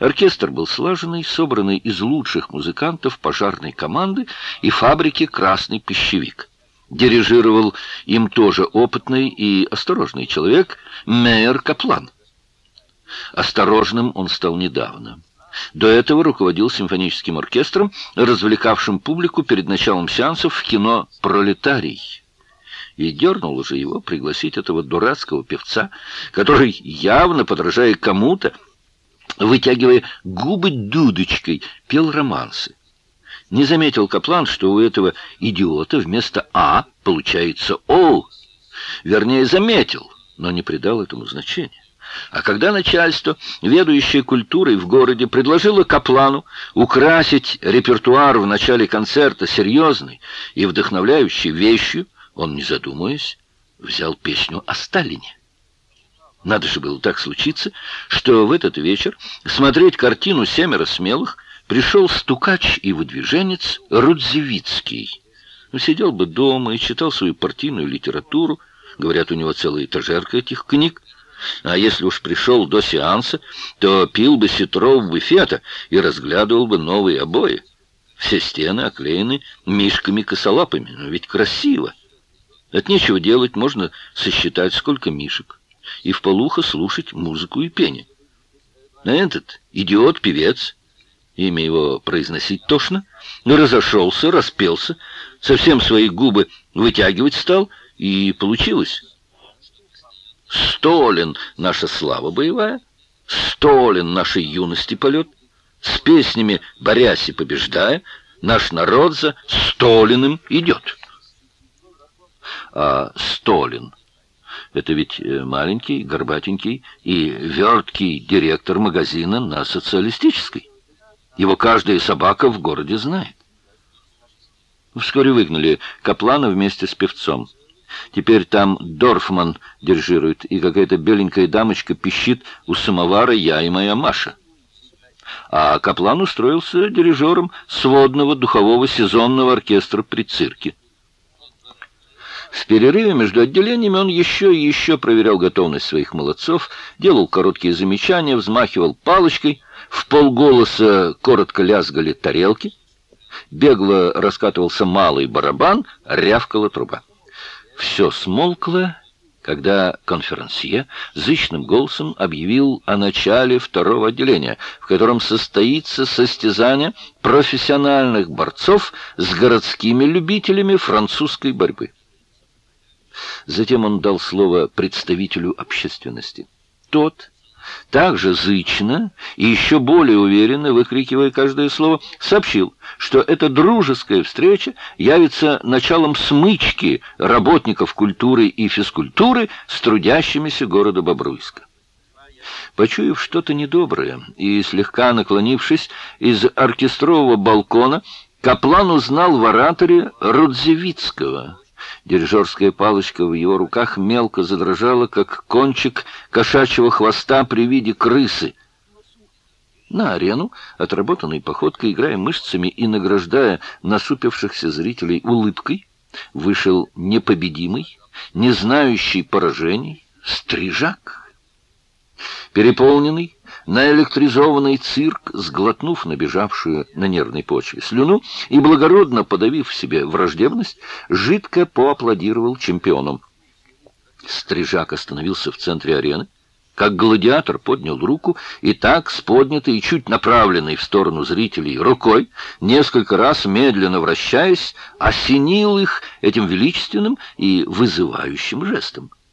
Оркестр был слаженный, собранный из лучших музыкантов пожарной команды и фабрики «Красный пищевик». Дирижировал им тоже опытный и осторожный человек Мейер Каплан. Осторожным он стал недавно. До этого руководил симфоническим оркестром, развлекавшим публику перед началом сеансов в кино «Пролетарий». И дернуло же его пригласить этого дурацкого певца, который, явно подражая кому-то, вытягивая губы дудочкой, пел романсы. Не заметил Каплан, что у этого идиота вместо «А» получается «О». Вернее, заметил, но не придал этому значения. А когда начальство, ведущее культурой в городе, предложило Каплану украсить репертуар в начале концерта серьезной и вдохновляющей вещью, он, не задумываясь, взял песню о Сталине. Надо же было так случиться, что в этот вечер смотреть картину «Семеро смелых» пришел стукач и выдвиженец Рудзевицкий. Сидел бы дома и читал свою партийную литературу. Говорят, у него целая этажерка этих книг. А если уж пришел до сеанса, то пил бы ситров буфета и разглядывал бы новые обои. Все стены оклеены мишками-косолапами. Но ведь красиво. От нечего делать можно сосчитать, сколько мишек, и вполуха слушать музыку и пение. А этот идиот-певец, имя его произносить тошно, разошелся, распелся, совсем свои губы вытягивать стал, и получилось. Столин — наша слава боевая, Столин — нашей юности полет, с песнями борясь и побеждая, наш народ за Столиным идет. А Столин — это ведь маленький, горбатенький и верткий директор магазина на Социалистической. Его каждая собака в городе знает. Вскоре выгнали Каплана вместе с певцом. Теперь там Дорфман дирижирует, и какая-то беленькая дамочка пищит у самовара «Я и моя Маша». А Каплан устроился дирижером сводного духового сезонного оркестра при цирке. В перерыве между отделениями он еще и еще проверял готовность своих молодцов, делал короткие замечания, взмахивал палочкой, в полголоса коротко лязгали тарелки, бегло раскатывался малый барабан, рявкала труба. Все смолкло, когда конферансье зычным голосом объявил о начале второго отделения, в котором состоится состязание профессиональных борцов с городскими любителями французской борьбы. Затем он дал слово представителю общественности. Тот, также зычно и еще более уверенно, выкрикивая каждое слово, сообщил, что эта дружеская встреча явится началом смычки работников культуры и физкультуры с трудящимися города Бобруйска. Почуяв что-то недоброе и слегка наклонившись из оркестрового балкона, Каплан узнал в ораторе Рудзевицкого. Дирижерская палочка в его руках мелко задрожала, как кончик кошачьего хвоста при виде крысы. На арену, отработанной походкой, играя мышцами и награждая насупившихся зрителей улыбкой, вышел непобедимый, не знающий поражений Стрижак. Переполненный, наэлектризованный цирк, сглотнув набежавшую на нервной почве слюну и благородно подавив в себе враждебность, жидко поаплодировал чемпионам. Стрижак остановился в центре арены, как гладиатор поднял руку и так с поднятой и чуть направленной в сторону зрителей рукой, несколько раз медленно вращаясь, осенил их этим величественным и вызывающим жестом.